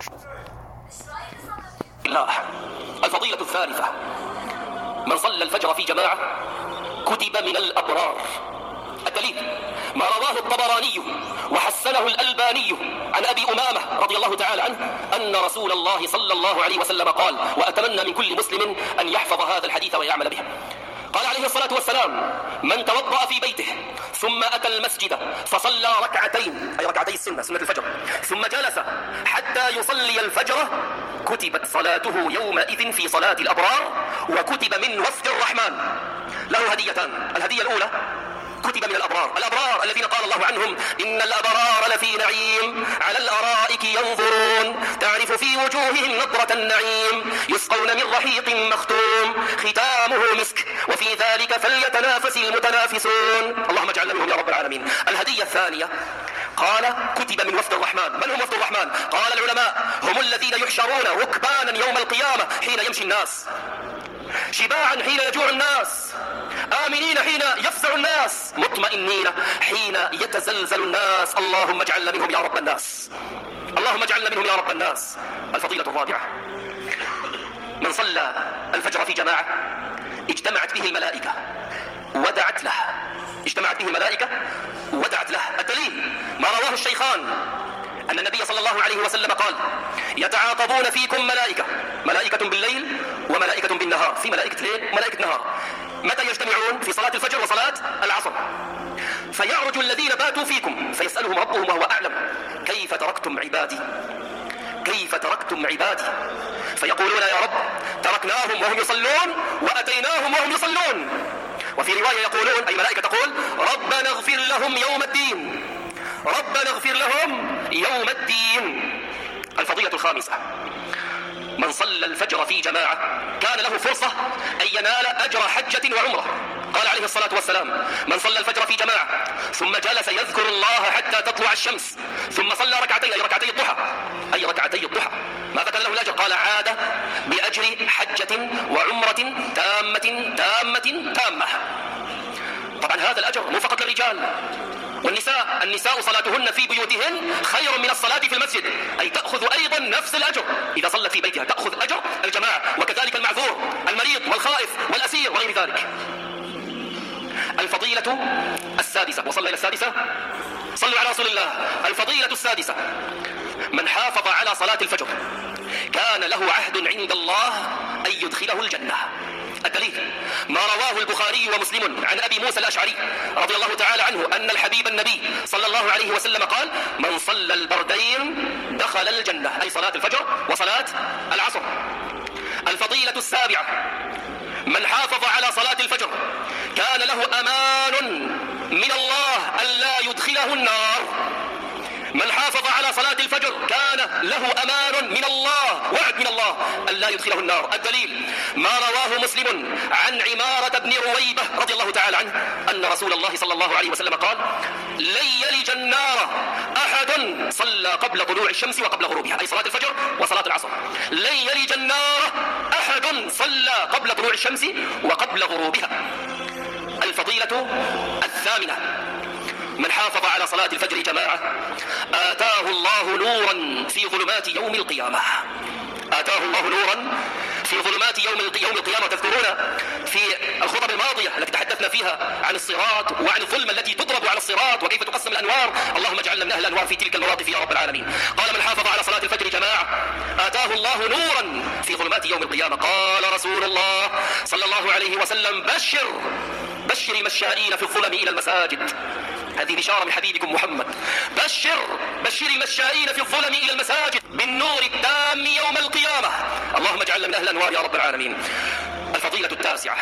الله. الفضيلة الثالثة: من صلى الفجر في جماعة كتب من الأبرار. الدليل ما رواه الطبراني وحسنه الألباني عن أبي أمامة رضي الله تعالى عنه أن رسول الله صلى الله عليه وسلم قال، وأتمنى من كل مسلم أن يحفظ هذا الحديث ويعمل به، قال عليه الصلاة والسلام: من توضأ في بيته ثم أتى المسجد فصلى ركعتين، أي ركعتي السنة، سنة الفجر، ثم جلس حتى يصلي الفجر كتبت صلاته يومئذ في صلاة الأبرار وكتب من وفد الرحمن. له هديتان: الهدية الأولى كتب من الأبرار، الأبرار الذين قال الله عنهم: إن الأبرار لفي نعيم على الأرائك ينظرون تعرف في وجوههم نضرة النعيم يسقون من رحيق مختوم ختامه مسك وفي ذلك فليتنافس المتنافسون. اللهم اجعلنا منهم يا رب العالمين. الهدية الثانية قال كتب من وفد الرحمن. من هم وفد الرحمن؟ قال العلماء: هم الذين يحشرون ركبانا يوم القيامة حين يمشي الناس، شباعا حين يجوع الناس، آمنين حين يفزع الناس، مطمئنين حين يتزلزل الناس. اللهم اجعلنا منهم يا رب الناس، اللهم اجعلنا منهم يا رب الناس. الفضيلة الرابعة: من صلى الفجر في جماعة اجتمعت به الملائكة ودعت له، اجتمعت به الملائكة ودعت له. الدليل ما رواه الشيخان أن النبي صلى الله عليه وسلم قال: يتعاقبون فيكم ملائكة، ملائكة بالليل وملائكة بالنهار، في ملائكة ليل وملائكة نهار. متى يجتمعون؟ في صلاة الفجر وصلاة العصر. فيعرج الذين باتوا فيكم فيسألهم ربهم وهو أعلم: كيف تركتم عبادي؟ كيف تركتم عبادي؟ فيقولون: يا رب تركناهم وهم يصلون وأتيناهم وهم يصلون. وفي رواية يقولون، أي ملائكة تقول: ربنا اغفر لهم يوم الدين، ربنا اغفر لهم يوم الدين. الفضيلة الخامسة: من صلى الفجر في جماعة كان له فرصة أن ينال أجر حجة وعمرة. قال عليه الصلاة والسلام: من صلى الفجر في جماعة ثم جلس يذكر الله حتى تطلع الشمس ثم صلى ركعتين، أي ركعتي الضحى، أي ركعتي الضحى، ماذا كان له الأجر؟ قال: عاد بأجر حجة وعمرة تامة تامة تامة. طبعا هذا الأجر مو فقط للرجال والنساء، النساء صلاتهن في بيوتهن خير من الصلاة في المسجد، أي تأخذ أيضا نفس الأجر إذا صلت في بيتها، تأخذ أجر الجماعة، وكذلك المعذور المريض والخائف والأسير وغير ذلك. الفضيلة السادسة، وصلنا إلى السادسة، صلوا على رسول الله. الفضيلة السادسة: من حافظ على صلاة الفجر كان له عهد عند الله أن يدخله الجنة. الدليل ما رواه البخاري ومسلم عن أبي موسى الأشعري رضي الله تعالى عنه أن الحبيب النبي صلى الله عليه وسلم قال: من صلى البردين دخل الجنة، أي صلاة الفجر وصلاة العصر. الفضيلة السابعة: من حافظ على صلاة الفجر كان له أمان من الله ألا يدخله النار. من حافظ على صلاة الفجر كان له أمان من الله، وعد من الله ألا يدخله النار. الدليل ما رواه مسلم عن عمارة بن رويبة رضي الله تعالى عنه أن رسول الله صلى الله عليه وسلم قال: لن يلج النار أحد صلى قبل طلوع الشمس وقبل غروبها، أي صلاة الفجر وصلاة العصر. لن يلج النار أحد صلى قبل طلوع الشمس وقبل غروبها. الفضيلة الثامنة: من حافظ على صلاة الفجر جماعة آتاه الله نورا في ظلمات يوم القيامة. آتاه الله نورا في ظلمات يوم القيامة. تذكرون في الخطب الماضية التي تحدثنا فيها عن الصراط وعن الظلمة التي تضرب على الصراط وكيف تقسم الأنوار. اللهم اجعلنا من أهل الأنوار في تلك المواقف يا رب العالمين. قال: من حافظ على صلاة الفجر جماعة آتاه الله نورا في ظلمات يوم القيامة. قال رسول الله صلى الله عليه وسلم: بشر المشائين في الظلم إلى المساجد. هذه بشارة من حبيبكم محمد. بشر المشائين في الظلم إلى المساجد بالنور التام يوم القيامة. اللهم اجعلنا من أهل الأنوار يا رب العالمين. الفضيلة التاسعة: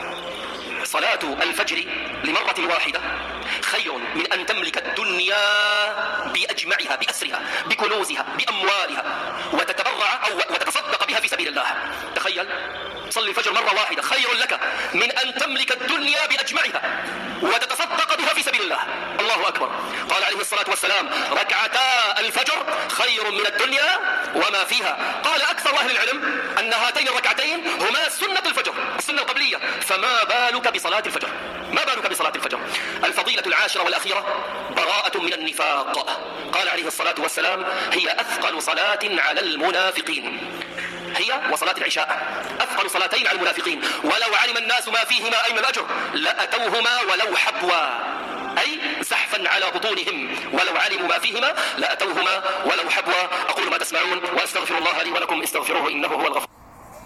صلاة الفجر لمرة واحدة خير من أن تملك الدنيا بأجمعها، بأسرها، بكنوزها، بأموالها، وتتبرع أو وتتصدق بها في سبيل الله. تخيل، صلي الفجر مرة واحدة خير لك من أن تملك الدنيا بأجمعها وتتصدق بها في سبيل الله. الله أكبر. قال عليه الصلاة والسلام: ركعتا الفجر خير من الدنيا وما فيها. قال أكثر أهل العلم أن هاتين الركعتين هما سنة الفجر، السنة القبلية، فما بالك بصلاة الفجر؟ ما بالك بصلاة الفجر؟ الفضيلة العاشرة والأخيرة: براءة من النفاق. قال عليه الصلاة والسلام: هي أثقل صلاة على المنافقين، هي وصلاة العشاء أثقل صلاتين على المنافقين، ولو علم الناس ما فيهما أي من الأجر لأتوهما ولو حبوا، أي زحفا على بطونهم، ولو علموا ما فيهما لأتوهما ولو حبوا. أقول ما تسمعون وأستغفر الله لي ولكم، استغفروه إنه هو الغفور.